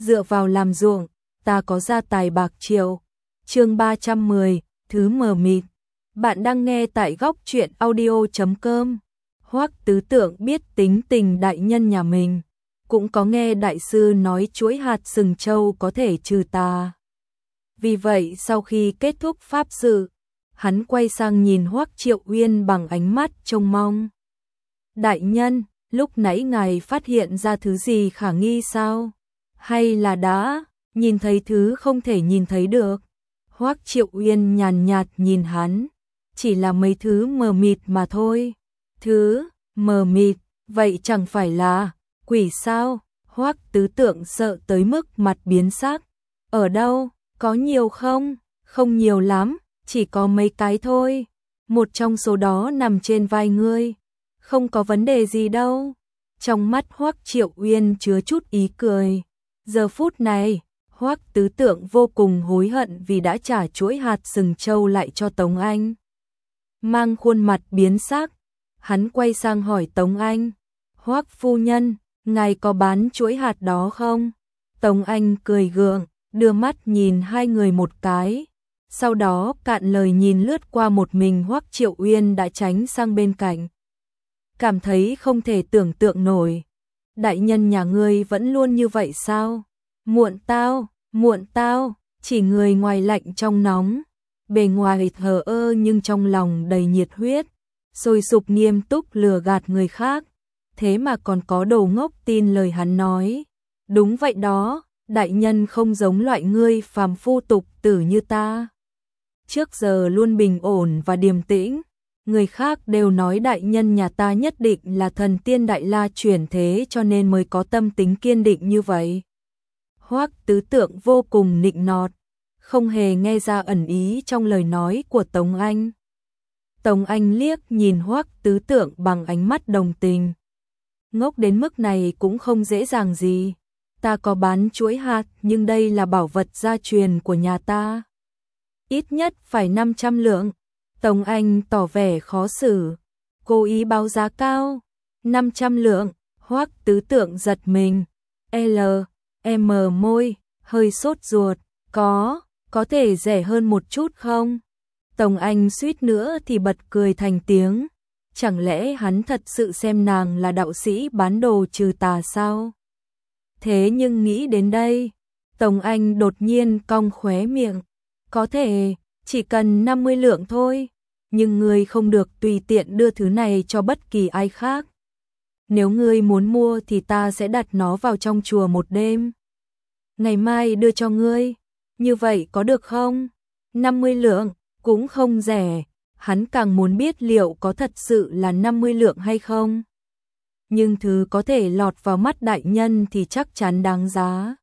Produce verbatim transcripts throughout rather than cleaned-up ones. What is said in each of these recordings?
dựa vào làm ruộng, ta có gia tài bạc triệu. Chương ba trăm mười, thứ mờ mịt. Bạn đang nghe tại góc truyện audio chấm com. Hoắc Tứ Tượng biết tính tình đại nhân nhà mình, cũng có nghe đại sư nói chuỗi hạt sừng trâu có thể trừ tà. Vì vậy sau khi kết thúc pháp sự, hắn quay sang nhìn Hoắc Triệu Uyên bằng ánh mắt trông mong. Đại nhân, lúc nãy ngài phát hiện ra thứ gì khả nghi sao? Hay là đã nhìn thấy thứ không thể nhìn thấy được? Hoắc Triệu Uyên nhàn nhạt nhìn hắn, chỉ là mấy thứ mờ mịt mà thôi. Thứ mờ mịt, vậy chẳng phải là quỷ sao? Hoắc Tứ Tượng sợ tới mức mặt biến sắc. Ở đâu? Có nhiều không? Không nhiều lắm, chỉ có mấy cái thôi. Một trong số đó nằm trên vai ngươi. Không có vấn đề gì đâu. Trong mắt Hoắc Triệu Uyên chứa chút ý cười. Giờ phút này, Hoắc Tứ Tượng vô cùng hối hận vì đã trả chuỗi hạt sừng trâu lại cho Tống Anh. Mang khuôn mặt biến sắc, hắn quay sang hỏi Tống Anh, Hoắc phu nhân, ngài có bán chuỗi hạt đó không? Tống Anh cười gượng, đưa mắt nhìn hai người một cái, sau đó cạn lời nhìn lướt qua một mình Hoắc Triệu Uyên đã tránh sang bên cạnh. Cảm thấy không thể tưởng tượng nổi, đại nhân nhà ngươi vẫn luôn như vậy sao? Muộn tao, muộn tao, chỉ người ngoài lạnh trong nóng, bề ngoài thờ ơ nhưng trong lòng đầy nhiệt huyết, sôi sục nghiêm túc lừa gạt người khác, thế mà còn có đồ ngốc tin lời hắn nói. Đúng vậy đó, đại nhân không giống loại ngươi phàm phu tục tử như ta. Trước giờ luôn bình ổn và điềm tĩnh, người khác đều nói đại nhân nhà ta nhất định là thần tiên Đại La chuyển thế cho nên mới có tâm tính kiên định như vậy. Hoắc Tứ Tượng vô cùng nịnh nọt, không hề nghe ra ẩn ý trong lời nói của Tống Anh. Tống Anh liếc nhìn Hoắc Tứ Tượng bằng ánh mắt đồng tình. Ngốc đến mức này cũng không dễ dàng gì. Ta có bán chuỗi hạt nhưng đây là bảo vật gia truyền của nhà ta. Ít nhất phải năm trăm lượng. Tống Anh tỏ vẻ khó xử, cố ý báo giá cao. năm trăm lượng, Hoắc Tứ Tượng giật mình. L, M môi, hơi sốt ruột, có, có thể rẻ hơn một chút không? Tống Anh suýt nữa thì bật cười thành tiếng. Chẳng lẽ hắn thật sự xem nàng là đạo sĩ bán đồ trừ tà sao? Thế nhưng nghĩ đến đây, Tống Anh đột nhiên cong khóe miệng. Có thể, chỉ cần năm mươi lượng thôi, nhưng ngươi không được tùy tiện đưa thứ này cho bất kỳ ai khác. Nếu ngươi muốn mua thì ta sẽ đặt nó vào trong chùa một đêm. Ngày mai đưa cho ngươi, như vậy có được không? năm mươi lượng, cũng không rẻ, hắn càng muốn biết liệu có thật sự là năm mươi lượng hay không. Nhưng thứ có thể lọt vào mắt đại nhân thì chắc chắn đáng giá.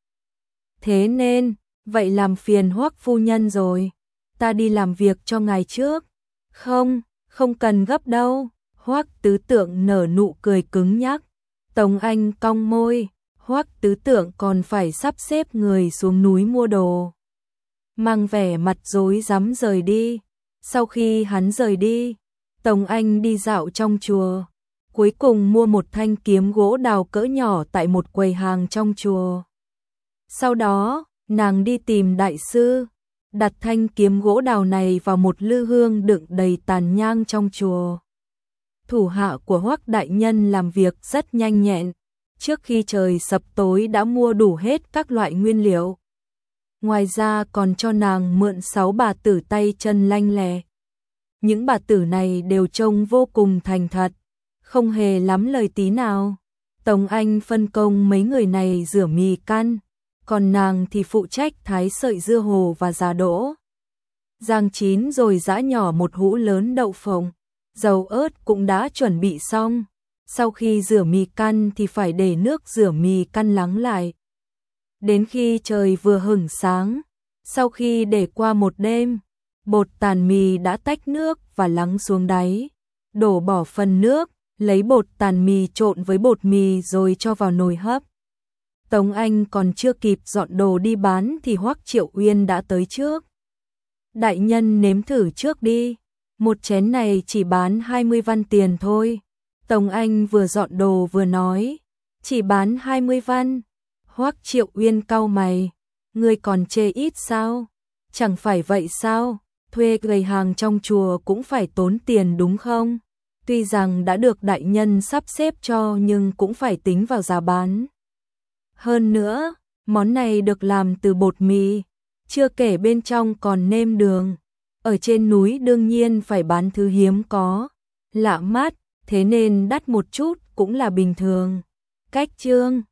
Thế nên, vậy làm phiền Hoắc phu nhân rồi, ta đi làm việc cho ngài trước. Không, không cần gấp đâu. Hoắc Tứ Tượng nở nụ cười cứng nhắc. Tống Anh cong môi, Hoắc Tứ Tượng còn phải sắp xếp người xuống núi mua đồ. Mang vẻ mặt rối rắm rời đi. Sau khi hắn rời đi, Tống Anh đi dạo trong chùa, cuối cùng mua một thanh kiếm gỗ đào cỡ nhỏ tại một quầy hàng trong chùa. Sau đó, nàng đi tìm đại sư, đặt thanh kiếm gỗ đào này vào một lư hương đựng đầy tàn nhang trong chùa. Thủ hạ của Hoắc đại nhân làm việc rất nhanh nhẹn, trước khi trời sập tối đã mua đủ hết các loại nguyên liệu. Ngoài ra còn cho nàng mượn sáu bà tử tay chân lanh lẹ. Những bà tử này đều trông vô cùng thành thật, không hề lắm lời tí nào. Tống Anh phân công mấy người này rửa mì căn, còn nàng thì phụ trách thái sợi dưa hồ và giá đỗ. Rang chín rồi giã nhỏ một hũ lớn đậu phộng, dầu ớt cũng đã chuẩn bị xong. Sau khi rửa mì căn thì phải để nước rửa mì căn lắng lại. Đến khi trời vừa hửng sáng, sau khi để qua một đêm, bột tàn mì đã tách nước và lắng xuống đáy. Đổ bỏ phần nước, lấy bột tàn mì trộn với bột mì rồi cho vào nồi hấp. Tống Anh còn chưa kịp dọn đồ đi bán thì Hoắc Triệu Uyên đã tới trước. Đại nhân nếm thử trước đi, một chén này chỉ bán hai mươi văn tiền thôi. Tống Anh vừa dọn đồ vừa nói, chỉ bán hai mươi văn. Hoắc Triệu Uyên cau mày, ngươi còn chê ít sao? Chẳng phải vậy sao? Thuê quầy hàng trong chùa cũng phải tốn tiền đúng không? Tuy rằng đã được đại nhân sắp xếp cho nhưng cũng phải tính vào giá bán. Hơn nữa, món này được làm từ bột mì, chưa kể bên trong còn nêm đường. Ở trên núi đương nhiên phải bán thứ hiếm có, lạ mắt, thế nên đắt một chút cũng là bình thường. Cách chương